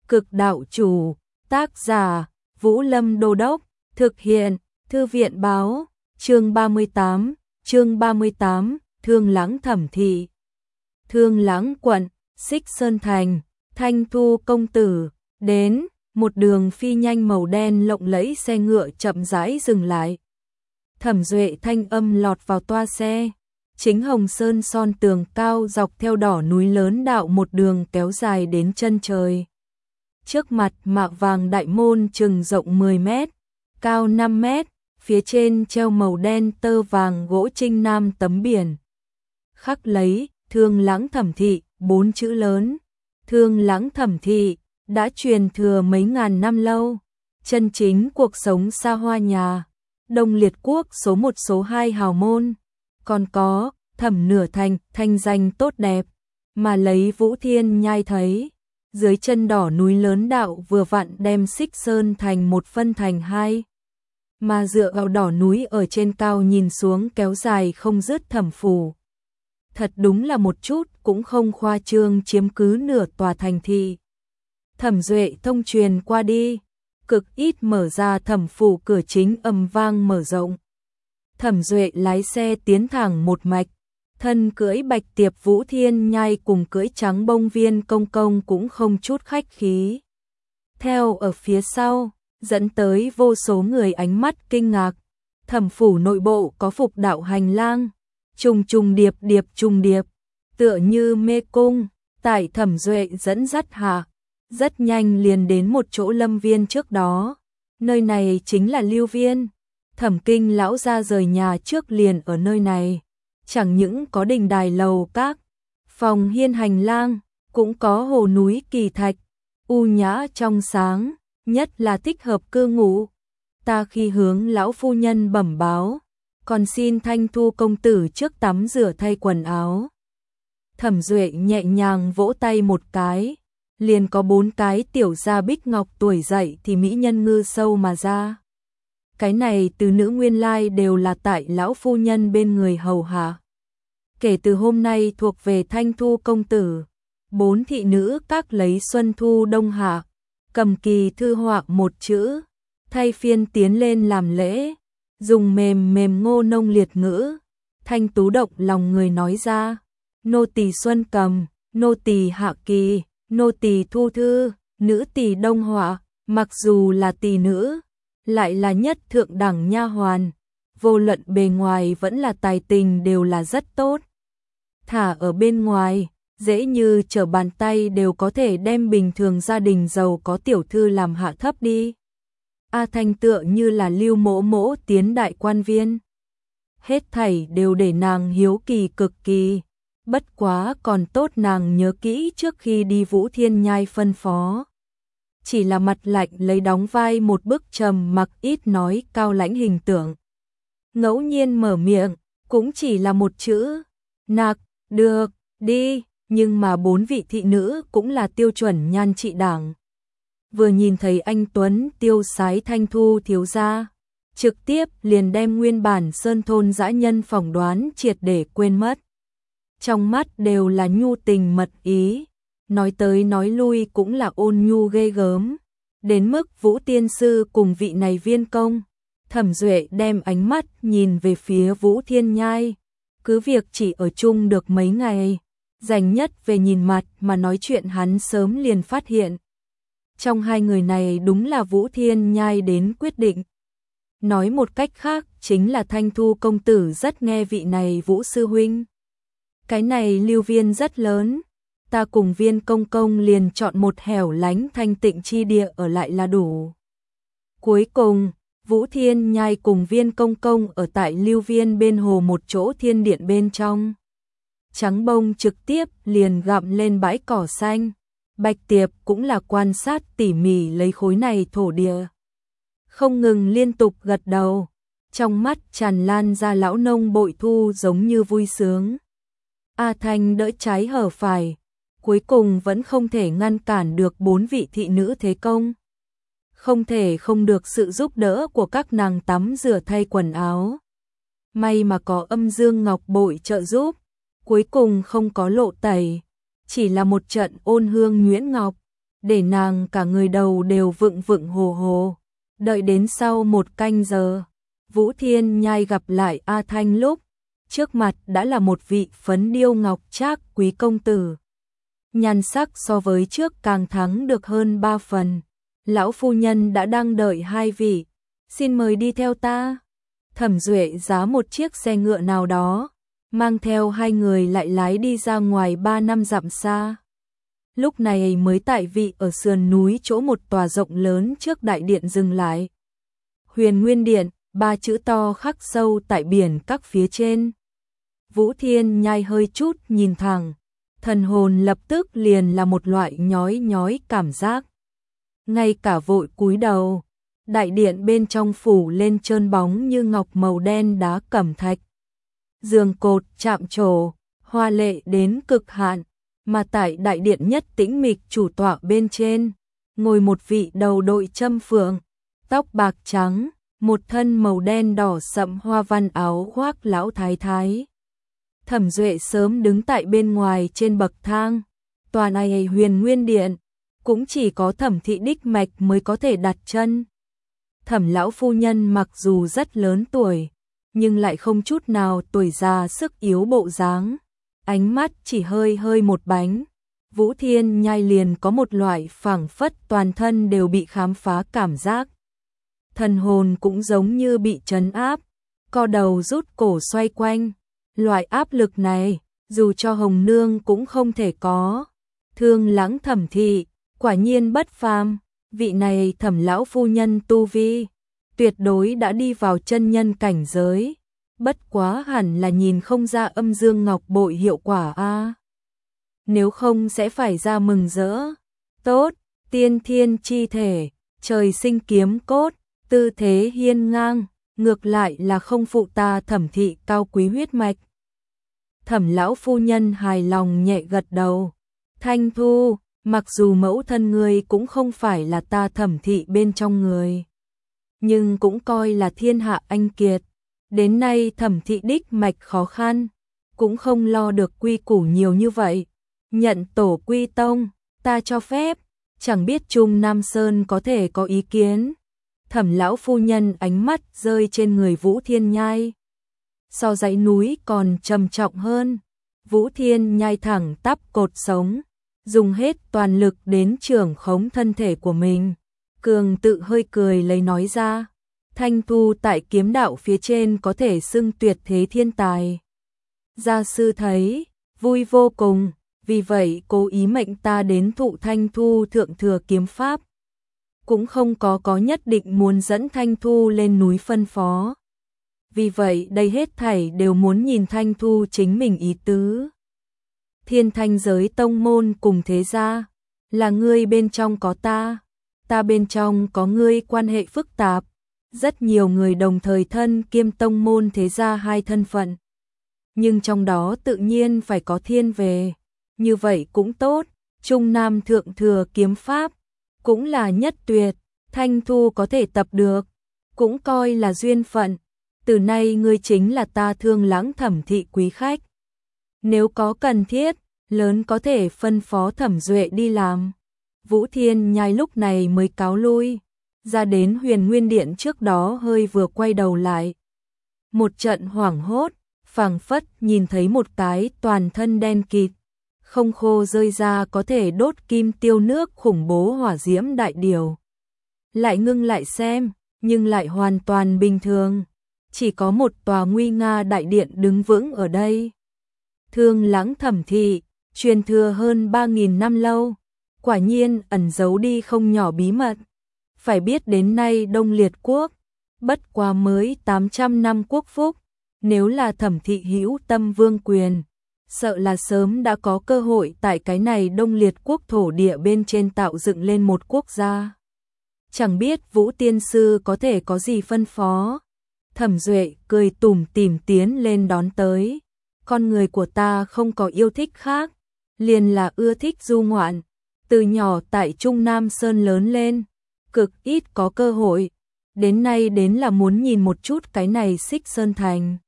Cực đạo chủ, tác giả, Vũ Lâm Đô Đốc, thực hiện, Thư viện báo, chương 38, Thương Lãng Thẩm Thị. Thương Lãng quận, Xích Sơn Thành, Thanh Thu công tử, đến, một đường phi nhanh màu đen lộng lẫy xe ngựa chậm rãi dừng lại. Thẩm Duệ thanh âm lọt vào toa xe. Chính Hồng Sơn son tường cao dọc theo đỏ núi lớn đạo một đường kéo dài đến chân trời. Trước mặt mạ vàng đại môn chừng rộng 10 mét, cao 5 mét, phía trên treo màu đen tơ vàng gỗ trinh nam tấm biển. Khắc lấy, Thương Lãng Thẩm Thị, 4 chữ lớn. Thương Lãng Thẩm Thị, đã truyền thừa mấy ngàn năm lâu. Chân chính cuộc sống xa hoa nhà. Đông Liệt Quốc số 1 số 2 hào môn. Còn có, Thẩm Nửa Thành, thanh danh tốt đẹp. Mà lấy Vũ Thiên Nhai thấy. Dưới chân đỏ núi lớn đạo vừa vặn đem Xích Sơn Thành một phân thành hai. Mà dựa vào đỏ núi ở trên cao nhìn xuống kéo dài không dứt thẩm phủ. Thật đúng là một chút cũng không khoa trương chiếm cứ nửa tòa thành thị. Thẩm Duệ thông truyền qua đi, cực ít mở ra thẩm phủ cửa chính ầm vang mở rộng. Thẩm Duệ lái xe tiến thẳng một mạch, thân cưỡi bạch tiệp Vũ Thiên Nhai cùng cưỡi trắng bông Viên Công Công cũng không chút khách khí. Theo ở phía sau, dẫn tới vô số người ánh mắt kinh ngạc. Thẩm phủ nội bộ có phục đạo hành lang, trùng điệp, tựa như mê cung, tại Thẩm Duệ dẫn dắt hạ, rất nhanh liền đến một chỗ lâm viên trước đó. Nơi này chính là Lưu Viên. Thẩm Kinh lão ra rời nhà trước liền ở nơi này. Chẳng những có đình đài lầu các, phòng hiên hành lang, cũng có hồ núi kỳ thạch, u nhã trong sáng, nhất là thích hợp cư ngụ. Ta khi hướng lão phu nhân bẩm báo, còn xin Thanh Thu công tử trước tắm rửa thay quần áo. Thẩm Duệ nhẹ nhàng vỗ tay một cái, liền có 4 cái tiểu gia bích ngọc tuổi dậy thì mỹ nhân ngư sâu mà ra. Cái này từ nữ nguyên lai đều là tại lão phu nhân bên người hầu hạ. Kể từ hôm nay thuộc về Thanh Thu công tử, 4 thị nữ các lấy xuân thu đông hạ, cầm kỳ thư họa một chữ, thay phiên tiến lên làm lễ, dùng mềm ngô nông liệt ngữ, thanh tú động lòng người nói ra, nô tỳ xuân cầm, nô tỳ hạ kỳ, nô tỳ thu thư, nữ tỳ đông họa, mặc dù là tỳ nữ, lại là nhất thượng đẳng nha hoàn, vô luận bề ngoài vẫn là tài tình đều là rất tốt. Thả ở bên ngoài, dễ như trở bàn tay đều có thể đem bình thường gia đình giàu có tiểu thư làm hạ thấp đi. A Thanh tựa như là Lưu Mỗ Mỗ tiến đại quan viên. Hết thảy đều để nàng hiếu kỳ cực kỳ. Bất quá còn tốt nàng nhớ kỹ trước khi đi Vũ Thiên Nhai phân phó. Chỉ là mặt lạnh lấy đóng vai một bức trầm mặc ít nói cao lãnh hình tượng. Ngẫu nhiên mở miệng, cũng chỉ là một chữ, nạc, được, đi, nhưng mà 4 vị thị nữ cũng là tiêu chuẩn nhan trị đẳng. Vừa nhìn thấy anh Tuấn tiêu sái Thanh Thu thiếu gia, trực tiếp liền đem nguyên bản sơn thôn dã nhân phỏng đoán triệt để quên mất. Trong mắt đều là nhu tình mật ý, nói tới nói lui cũng là ôn nhu ghê gớm. Đến mức Vũ tiên sư cùng vị này viên công, Thẩm Duệ đem ánh mắt nhìn về phía Vũ Thiên Nhai. Cứ việc chỉ ở chung được mấy ngày, dành nhất về nhìn mặt mà nói chuyện hắn sớm liền phát hiện. Trong hai người này đúng là Vũ Thiên Nhai đến quyết định. Nói một cách khác chính là Thanh Thu công tử rất nghe vị này Vũ sư huynh. Cái này Lưu Viên rất lớn, ta cùng Viên công công liền chọn một hẻo lánh thanh tịnh chi địa ở lại là đủ. Cuối cùng, Vũ Thiên Nhai cùng Viên công công ở tại Lưu Viên bên hồ một chỗ thiên điện bên trong. Trắng bông trực tiếp liền gặm lên bãi cỏ xanh. Bạch Tiệp cũng là quan sát tỉ mỉ lấy khối này thổ địa. Không ngừng liên tục gật đầu, trong mắt tràn lan ra lão nông bội thu giống như vui sướng. A Thanh đỡ trái hở phải, cuối cùng vẫn không thể ngăn cản được 4 vị thị nữ thế công. Không thể không được sự giúp đỡ của các nàng tắm rửa thay quần áo. May mà có Âm Dương Ngọc bội trợ giúp, cuối cùng không có lộ tẩy, chỉ là một trận ôn hương nhuyễn ngọc, để nàng cả người đầu đều vựng vựng hồ hồ. Đợi đến sau 1 canh giờ, Vũ Thiên Nhai gặp lại A Thanh lúc trước mặt đã là một vị phấn điêu ngọc trác quý công tử. Nhan sắc so với trước càng thắng được hơn 3 phần. Lão phu nhân đã đang đợi 2 vị, xin mời đi theo ta. Thẩm Duệ giá một chiếc xe ngựa nào đó, mang theo 2 người lại lái đi ra ngoài 3 năm dặm xa. Lúc này mới tại vị ở sườn núi chỗ một tòa rộng lớn trước đại điện dừng lại. Huyền Nguyên Điện, 3 chữ to khắc sâu tại biển các phía trên. Vũ Thiên Nhai hơi chút nhìn thẳng, thần hồn lập tức liền là một loại nhói nhói cảm giác. Ngay cả vội cúi đầu, đại điện bên trong phủ lên trơn bóng như ngọc màu đen đá cẩm thạch. Giường cột chạm trổ, hoa lệ đến cực hạn, mà tại đại điện nhất tĩnh mịch chủ tọa bên trên, ngồi một vị đầu đội châm phượng, tóc bạc trắng, một thân màu đen đỏ sậm hoa văn áo khoác lão thái thái. Thẩm Duệ sớm đứng tại bên ngoài trên bậc thang, tòa này Huyền Nguyên Điện, cũng chỉ có Thẩm thị đích mạch mới có thể đặt chân. Thẩm lão phu nhân mặc dù rất lớn tuổi, nhưng lại không chút nào tuổi già sức yếu bộ dáng, ánh mắt chỉ hơi hơi một bánh. Vũ Thiên Nhai liền có một loại phảng phất toàn thân đều bị khám phá cảm giác. Thần hồn cũng giống như bị trấn áp, co đầu rút cổ xoay quanh. Loại áp lực này, dù cho Hồng Nương cũng không thể có. Thương Lãng Thẩm thị, quả nhiên bất phàm, vị này Thẩm lão phu nhân tu vi, tuyệt đối đã đi vào chân nhân cảnh giới. Bất quá hẳn là nhìn không ra âm dương ngọc bội hiệu quả a. Nếu không sẽ phải ra mừng rỡ. Tốt, tiên thiên chi thể, trời sinh kiếm cốt, tư thế hiên ngang, ngược lại là không phụ ta Thẩm thị cao quý huyết mạch. Thẩm lão phu nhân hài lòng nhẹ gật đầu. Thanh Thu, mặc dù mẫu thân người cũng không phải là ta Thẩm thị bên trong người, nhưng cũng coi là thiên hạ anh kiệt. Đến nay Thẩm thị đích mạch khó khăn, cũng không lo được quy củ nhiều như vậy. Nhận tổ quy tông, ta cho phép, chẳng biết Trung Nam Sơn có thể có ý kiến. Thẩm lão phu nhân ánh mắt rơi trên người Vũ Thiên Nhai. So dãy núi còn trầm trọng hơn. Vũ Thiên Nhai thẳng tắp cột sống, dùng hết toàn lực đến trưởng khống thân thể của mình. Cường tự hơi cười lấy nói ra, Thanh Thu tại kiếm đạo phía trên có thể xưng tuyệt thế thiên tài. Gia sư thấy, vui vô cùng, vì vậy cố ý mệnh ta đến thụ Thanh Thu thượng thừa kiếm pháp. Cũng không có nhất định muốn dẫn Thanh Thu lên núi phân phó. Vì vậy đây hết thảy đều muốn nhìn Thanh Thu chính mình ý tứ. Thiên Thanh giới tông môn cùng thế gia, là ngươi bên trong có ta bên trong có ngươi, quan hệ phức tạp. Rất nhiều người đồng thời thân kiêm tông môn thế gia 2 thân phận. Nhưng trong đó tự nhiên phải có thiên về. Như vậy cũng tốt, Trung Nam thượng thừa kiếm pháp, cũng là nhất tuyệt. Thanh Thu có thể tập được, cũng coi là duyên phận. Từ nay ngươi chính là ta Thương Lãng Thẩm thị quý khách. Nếu có cần thiết, lớn có thể phân phó Thẩm Duệ đi làm. Vũ Thiên Nhai lúc này mới cáo lui, ra đến Huyền Nguyên Điện trước đó hơi vừa quay đầu lại. Một trận hoảng hốt, phảng phất nhìn thấy một cái toàn thân đen kịt, không khô rơi ra có thể đốt kim tiêu nước khủng bố hỏa diễm đại điều. Lại ngưng lại xem, nhưng lại hoàn toàn bình thường. Chỉ có một tòa nguy nga đại điện đứng vững ở đây. Thương Lãng Thẩm thị, truyền thừa hơn 3.000 năm lâu, quả nhiên ẩn giấu đi không nhỏ bí mật. Phải biết đến nay Đông Liệt quốc, bất quá mới 800 năm quốc phúc, nếu là Thẩm thị hữu tâm vương quyền, sợ là sớm đã có cơ hội tại cái này Đông Liệt quốc thổ địa bên trên tạo dựng lên một quốc gia. Chẳng biết Vũ tiên sư có thể có gì phân phó. Thẩm Duệ cười tủm tỉm tiến lên đón tới. Con người của ta không có yêu thích khác, liền là ưa thích du ngoạn. Từ nhỏ tại Trung Nam Sơn lớn lên, cực ít có cơ hội. Đến nay đến là muốn nhìn một chút cái này Xích Sơn Thành.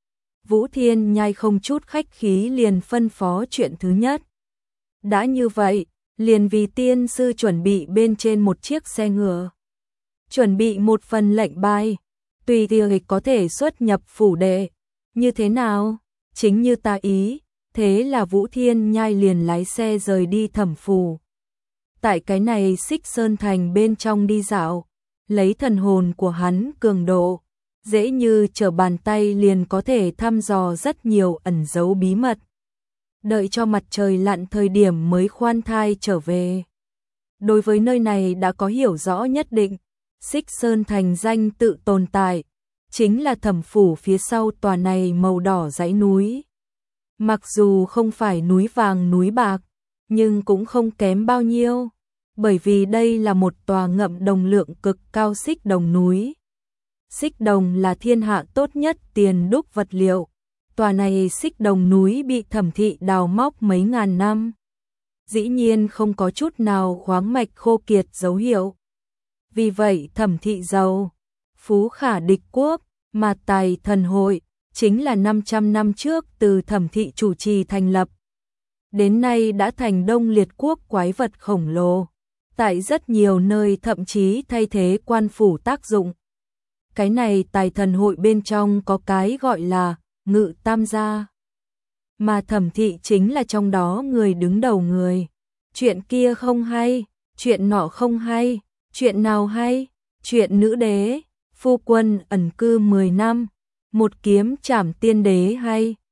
Vũ Thiên Nhai không chút khách khí liền phân phó chuyện thứ nhất. Đã như vậy, liền vì tiên sư chuẩn bị bên trên một chiếc xe ngựa. Chuẩn bị một phần lệnh bài, tùy tiệc có thể xuất nhập phủ đệ. Như thế nào? Chính như ta ý, thế là Vũ Thiên Nhai liền lái xe rời đi Thẩm phủ. Tại cái này Xích Sơn Thành bên trong đi dạo, lấy thần hồn của hắn cường độ, dễ như trở bàn tay liền có thể thăm dò rất nhiều ẩn dấu bí mật. Đợi cho mặt trời lặn thời điểm mới khoan thai trở về. Đối với nơi này đã có hiểu rõ nhất định, Xích Sơn Thành danh tự tồn tại, chính là Thẩm phủ phía sau tòa này màu đỏ dãy núi. Mặc dù không phải núi vàng núi bạc, nhưng cũng không kém bao nhiêu, bởi vì đây là một tòa ngậm đồng lượng cực cao xích đồng núi. Xích đồng là thiên hạ tốt nhất tiền đúc vật liệu. Tòa này xích đồng núi bị Thẩm thị đào móc mấy ngàn năm. Dĩ nhiên không có chút nào khoáng mạch khô kiệt dấu hiệu. Vì vậy Thẩm thị giàu, phú khả địch quốc, mà Tài Thần Hội chính là 500 năm trước từ Thẩm thị chủ trì thành lập. Đến nay đã thành Đông Liệt quốc quái vật khổng lồ. Tại rất nhiều nơi thậm chí thay thế quan phủ tác dụng. Cái này Tài Thần Hội bên trong có cái gọi là Ngự Tam gia, mà Thẩm thị chính là trong đó người đứng đầu người. Chuyện kia không hay, chuyện nọ không hay, chuyện nào hay? Chuyện nữ đế, phu quân ẩn cư 10 năm, một kiếm trảm tiên đế hay?